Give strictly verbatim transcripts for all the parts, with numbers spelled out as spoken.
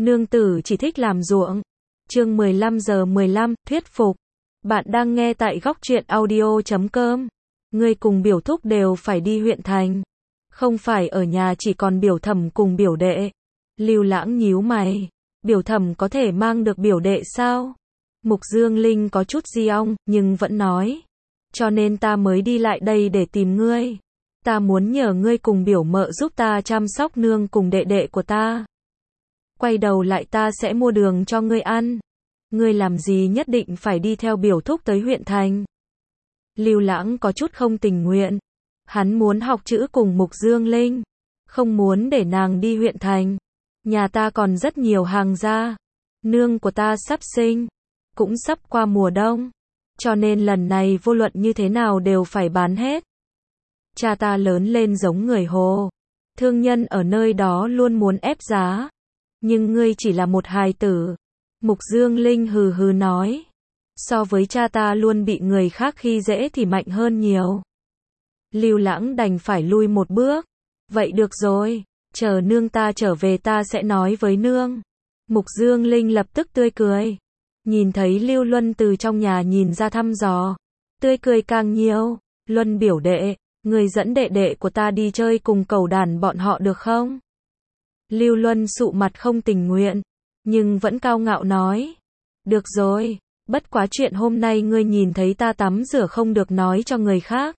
Nương tử chỉ thích làm ruộng. Chương mười lăm giờ mười lăm, thuyết phục. Bạn đang nghe tại góc truyện audio chấm com. Ngươi cùng biểu thúc đều phải đi huyện thành. Không phải ở nhà chỉ còn biểu thẩm cùng biểu đệ. Lưu Lãng nhíu mày. Biểu thẩm có thể mang được biểu đệ sao? Mục Dương Linh có chút di ong, nhưng vẫn nói. Cho nên ta mới đi lại đây để tìm ngươi. Ta muốn nhờ ngươi cùng biểu mợ giúp ta chăm sóc nương cùng đệ đệ của ta. Quay đầu lại ta sẽ mua đường cho ngươi ăn. Ngươi làm gì nhất định phải đi theo biểu thúc tới huyện thành? Lưu Lãng có chút không tình nguyện. Hắn muốn học chữ cùng Mục Dương Linh. Không muốn để nàng đi huyện thành. Nhà ta còn rất nhiều hàng gia. Nương của ta sắp sinh. Cũng sắp qua mùa đông. Cho nên lần này vô luận như thế nào đều phải bán hết. Cha ta lớn lên giống người Hồ. Thương nhân ở nơi đó luôn muốn ép giá. Nhưng ngươi chỉ là một hài tử. Mục Dương Linh hừ hừ nói. So với cha ta luôn bị người khác khi dễ thì mạnh hơn nhiều. Lưu Lãng đành phải lui một bước. Vậy được rồi. Chờ nương ta trở về ta sẽ nói với nương. Mục Dương Linh lập tức tươi cười. Nhìn thấy Lưu Luân từ trong nhà nhìn ra thăm dò. Tươi cười càng nhiều. Luân biểu đệ. Người dẫn đệ đệ của ta đi chơi cùng cẩu đàn bọn họ được không? Lưu Luân sụ mặt không tình nguyện. Nhưng vẫn cao ngạo nói. Được rồi. Bất quá chuyện hôm nay ngươi nhìn thấy ta tắm rửa không được nói cho người khác.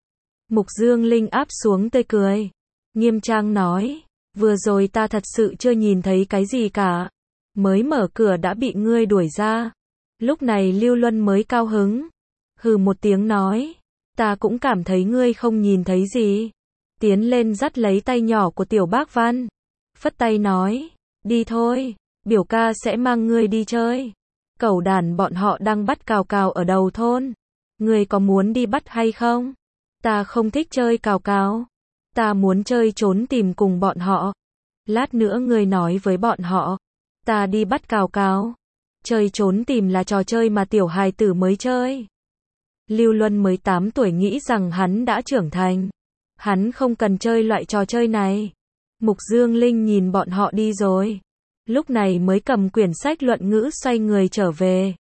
Mục Dương Linh áp xuống tươi cười. Nghiêm trang nói. Vừa rồi ta thật sự chưa nhìn thấy cái gì cả. Mới mở cửa đã bị ngươi đuổi ra. Lúc này Lưu Luân mới cao hứng. Hừ một tiếng nói. Ta cũng cảm thấy ngươi không nhìn thấy gì. Tiến lên dắt lấy tay nhỏ của Tiểu Bác Văn. Phất tay nói. Đi thôi. Biểu ca sẽ mang ngươi đi chơi. Cẩu đàn bọn họ đang bắt cào cào ở đầu thôn. Ngươi có muốn đi bắt hay không? Ta không thích chơi cào cào. Ta muốn chơi trốn tìm cùng bọn họ. Lát nữa ngươi nói với bọn họ. Ta đi bắt cào cào. Chơi trốn tìm là trò chơi mà tiểu hài tử mới chơi. Lưu Luân mới tám tuổi nghĩ rằng hắn đã trưởng thành. Hắn không cần chơi loại trò chơi này. Mục Dương Linh nhìn bọn họ đi rồi. Lúc này mới cầm quyển sách luận ngữ xoay người trở về.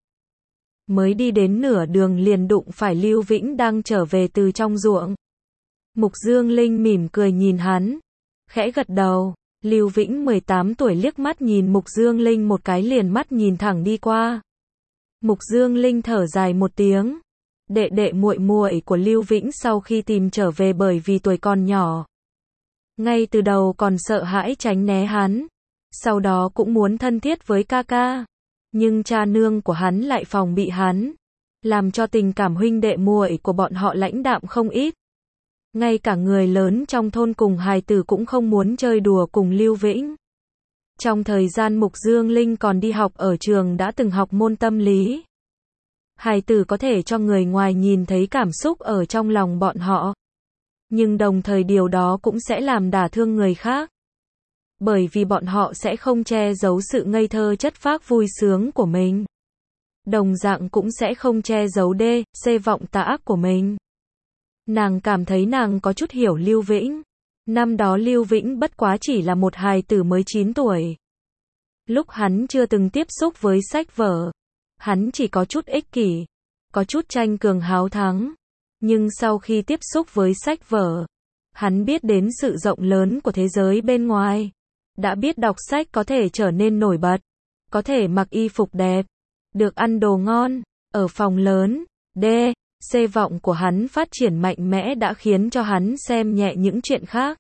Mới đi đến nửa đường liền đụng phải Lưu Vĩnh đang trở về từ trong ruộng. Mục Dương Linh mỉm cười nhìn hắn. Khẽ gật đầu. Lưu Vĩnh mười tám tuổi liếc mắt nhìn Mục Dương Linh một cái liền mắt nhìn thẳng đi qua. Mục Dương Linh thở dài một tiếng. Đệ đệ muội muội của Lưu Vĩnh sau khi tìm trở về bởi vì tuổi còn nhỏ. Ngay từ đầu còn sợ hãi tránh né hắn. Sau đó cũng muốn thân thiết với ca ca. Nhưng cha nương của hắn lại phòng bị hắn. Làm cho tình cảm huynh đệ muội của bọn họ lãnh đạm không ít. Ngay cả người lớn trong thôn cùng hài tử cũng không muốn chơi đùa cùng Lưu Vĩnh. Trong thời gian Mục Dương Linh còn đi học ở trường đã từng học môn tâm lý. Hài tử có thể cho người ngoài nhìn thấy cảm xúc ở trong lòng bọn họ. Nhưng đồng thời điều đó cũng sẽ làm đả thương người khác. Bởi vì bọn họ sẽ không che giấu sự ngây thơ chất phác vui sướng của mình. Đồng dạng cũng sẽ không che giấu đê, xê vọng tà ác của mình. Nàng cảm thấy nàng có chút hiểu Lưu Vĩnh. Năm đó Lưu Vĩnh bất quá chỉ là một hài tử mới chín tuổi. Lúc hắn chưa từng tiếp xúc với sách vở. Hắn chỉ có chút ích kỷ. Có chút tranh cường háo thắng. Nhưng sau khi tiếp xúc với sách vở. Hắn biết đến sự rộng lớn của thế giới bên ngoài. Đã biết đọc sách có thể trở nên nổi bật. Có thể mặc y phục đẹp. Được ăn đồ ngon. Ở phòng lớn. D. Xê vọng của hắn phát triển mạnh mẽ đã khiến cho hắn xem nhẹ những chuyện khác.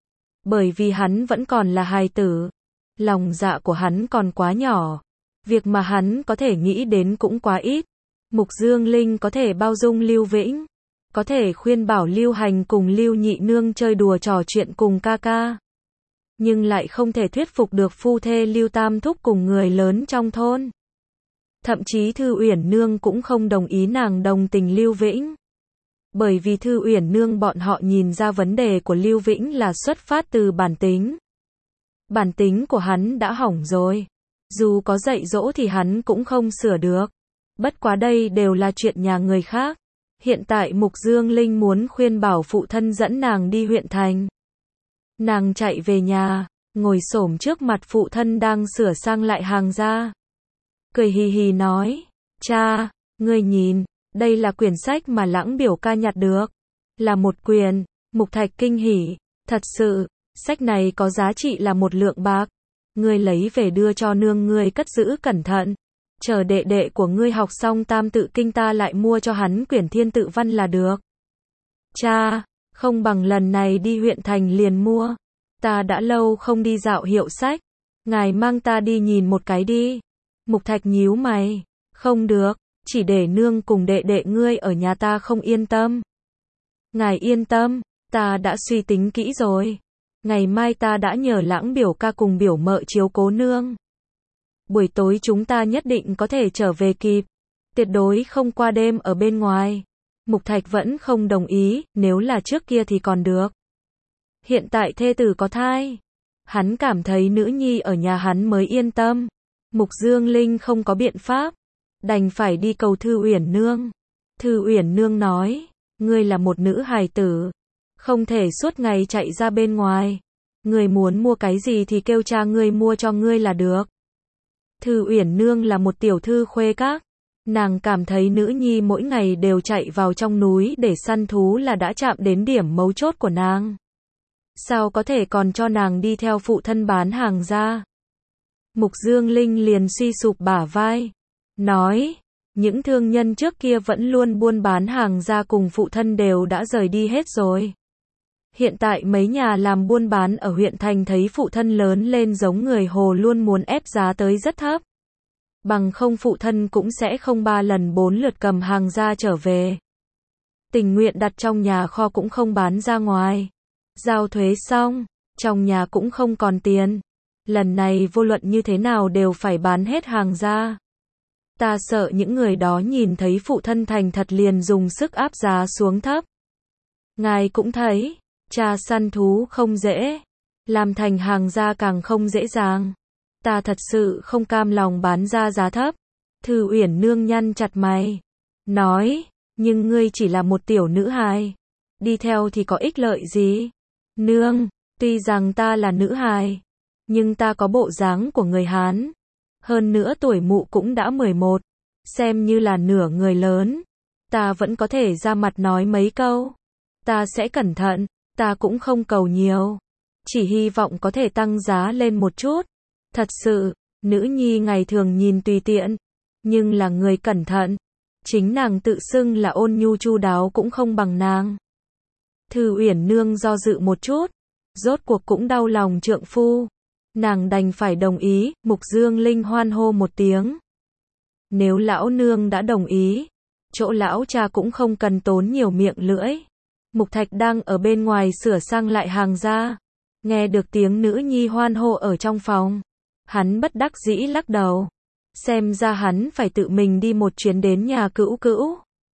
Bởi vì hắn vẫn còn là hài tử. Lòng dạ của hắn còn quá nhỏ. Việc mà hắn có thể nghĩ đến cũng quá ít. Mục Dương Linh có thể bao dung Lưu Vĩnh. Có thể khuyên bảo Lưu Hành cùng Lưu Nhị Nương chơi đùa trò chuyện cùng ca ca. Nhưng lại không thể thuyết phục được phu thê Lưu Tam Thúc cùng người lớn trong thôn. Thậm chí Thư Uyển Nương cũng không đồng ý nàng đồng tình Lưu Vĩnh. Bởi vì Thư Uyển Nương bọn họ nhìn ra vấn đề của Lưu Vĩnh là xuất phát từ bản tính. Bản tính của hắn đã hỏng rồi. Dù có dạy dỗ thì hắn cũng không sửa được. Bất quá đây đều là chuyện nhà người khác. Hiện tại Mục Dương Linh muốn khuyên bảo phụ thân dẫn nàng đi huyện thành. Nàng chạy về nhà. ngồi xổm trước mặt phụ thân đang sửa sang lại hàng ra. Cười hì hì nói, cha, ngươi nhìn, đây là quyển sách mà Lãng biểu ca nhặt được. Là một quyển. Mục Thạch kinh hỉ, thật sự, sách này có giá trị là một lượng bạc. Ngươi lấy về đưa cho nương ngươi cất giữ cẩn thận. Chờ đệ đệ của ngươi học xong tam tự kinh ta lại mua cho hắn quyển thiên tự văn là được. Cha, không bằng lần này đi huyện thành liền mua. Ta đã lâu không đi dạo hiệu sách. Ngài mang ta đi nhìn một cái đi. Mục Thạch nhíu mày. Không được, chỉ để nương cùng đệ đệ ngươi ở nhà ta không yên tâm. Ngài yên tâm, ta đã suy tính kỹ rồi. Ngày mai ta đã nhờ Lãng biểu ca cùng biểu mợ chiếu cố nương. Buổi tối chúng ta nhất định có thể trở về kịp. Tuyệt đối không qua đêm ở bên ngoài. Mục Thạch vẫn không đồng ý, nếu là trước kia thì còn được. Hiện tại thê tử có thai. Hắn cảm thấy nữ nhi ở nhà hắn mới yên tâm. Mục Dương Linh không có biện pháp. Đành phải đi cầu Thư Uyển Nương. Thư Uyển Nương nói, ngươi là một nữ hài tử. Không thể suốt ngày chạy ra bên ngoài. Ngươi muốn mua cái gì thì kêu cha ngươi mua cho ngươi là được. Thư Uyển Nương là một tiểu thư khuê các. Nàng cảm thấy nữ nhi mỗi ngày đều chạy vào trong núi để săn thú là đã chạm đến điểm mấu chốt của nàng. Sao có thể còn cho nàng đi theo phụ thân bán hàng ra? Mục Dương Linh liền suy sụp bả vai. Nói, những thương nhân trước kia vẫn luôn buôn bán hàng ra cùng phụ thân đều đã rời đi hết rồi. Hiện tại mấy nhà làm buôn bán ở huyện thành thấy phụ thân lớn lên giống người Hồ luôn muốn ép giá tới rất thấp. Bằng không phụ thân cũng sẽ không ba lần bốn lượt cầm hàng ra trở về. Tình nguyện đặt trong nhà kho cũng không bán ra ngoài. Giao thuế xong, trong nhà cũng không còn tiền. Lần này vô luận như thế nào đều phải bán hết hàng ra. Ta sợ những người đó nhìn thấy phụ thân thành thật liền dùng sức áp giá xuống thấp. Ngài cũng thấy, cha săn thú không dễ, làm thành hàng ra càng không dễ dàng. Ta thật sự không cam lòng bán ra giá thấp. Thư Uyển Nương nhăn chặt mày, nói, nhưng ngươi chỉ là một tiểu nữ hài. Đi theo thì có ích lợi gì? Nương, tuy rằng ta là nữ hài, nhưng ta có bộ dáng của người Hán. Hơn nữa tuổi mụ cũng đã mười một, xem như là nửa người lớn. Ta vẫn có thể ra mặt nói mấy câu. Ta sẽ cẩn thận, ta cũng không cầu nhiều. Chỉ hy vọng có thể tăng giá lên một chút. Thật sự, nữ nhi ngày thường nhìn tùy tiện, nhưng là người cẩn thận. Chính nàng tự xưng là ôn nhu chu đáo cũng không bằng nàng. Thư Uyển Nương do dự một chút, rốt cuộc cũng đau lòng trượng phu. Nàng đành phải đồng ý. Mục Dương Linh hoan hô một tiếng. Nếu lão nương đã đồng ý, chỗ lão cha cũng không cần tốn nhiều miệng lưỡi. Mục Thạch đang ở bên ngoài sửa sang lại hàng ra, nghe được tiếng nữ nhi hoan hô ở trong phòng. Hắn bất đắc dĩ lắc đầu. Xem ra hắn phải tự mình đi một chuyến đến nhà cữu cữu.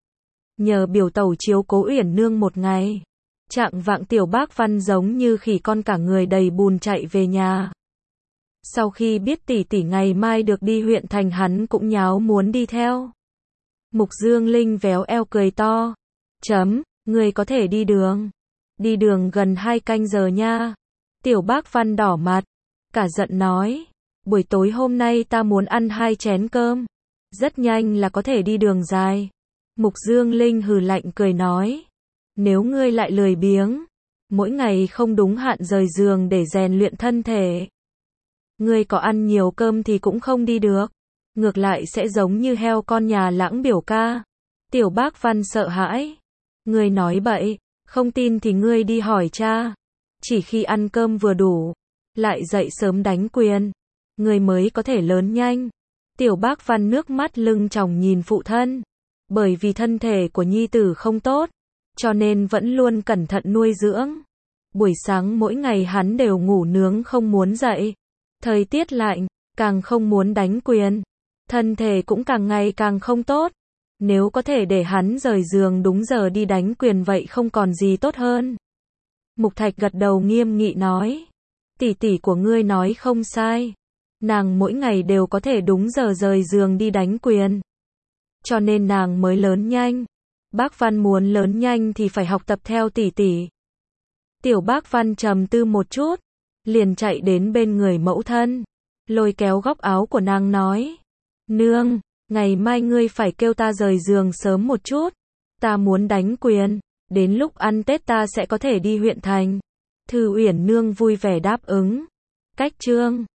Nhờ biểu tẩu chiếu cố Uyển Nương một ngày. Trạng vạng Tiểu Bác Văn giống như khỉ con cả người đầy bùn chạy về nhà. Sau khi biết tỷ tỷ ngày mai được đi huyện thành hắn cũng nháo muốn đi theo. Mục Dương Linh véo eo cười to. Chấm, ngươi có thể đi đường. Đi đường gần hai canh giờ nha. Tiểu Bác Văn đỏ mặt, cả giận nói. Buổi tối hôm nay ta muốn ăn hai chén cơm. Rất nhanh là có thể đi đường dài. Mục Dương Linh hừ lạnh cười nói. Nếu ngươi lại lười biếng, mỗi ngày không đúng hạn rời giường để rèn luyện thân thể, ngươi có ăn nhiều cơm thì cũng không đi được. Ngược lại sẽ giống như heo con nhà Lãng biểu ca. Tiểu Bác Văn sợ hãi. Ngươi nói bậy, không tin thì ngươi đi hỏi cha. Chỉ khi ăn cơm vừa đủ, lại dậy sớm đánh quyền, ngươi mới có thể lớn nhanh. Tiểu Bác Văn nước mắt lưng tròng nhìn phụ thân. Bởi vì thân thể của nhi tử không tốt, cho nên vẫn luôn cẩn thận nuôi dưỡng. Buổi sáng mỗi ngày hắn đều ngủ nướng không muốn dậy. Thời tiết lạnh, càng không muốn đánh quyền. Thân thể cũng càng ngày càng không tốt. Nếu có thể để hắn rời giường đúng giờ đi đánh quyền vậy không còn gì tốt hơn. Mục Thạch gật đầu nghiêm nghị nói. Tỷ tỷ của ngươi nói không sai. Nàng mỗi ngày đều có thể đúng giờ rời giường đi đánh quyền. Cho nên nàng mới lớn nhanh. Bác Văn muốn lớn nhanh thì phải học tập theo tỷ tỷ. Tiểu Bác Văn trầm tư một chút, liền chạy đến bên người mẫu thân, lôi kéo góc áo của nàng nói, nương, ngày mai ngươi phải kêu ta rời giường sớm một chút, ta muốn đánh quyền, đến lúc ăn Tết ta sẽ có thể đi huyện thành. Thư Uyển nương vui vẻ đáp ứng. Cách chương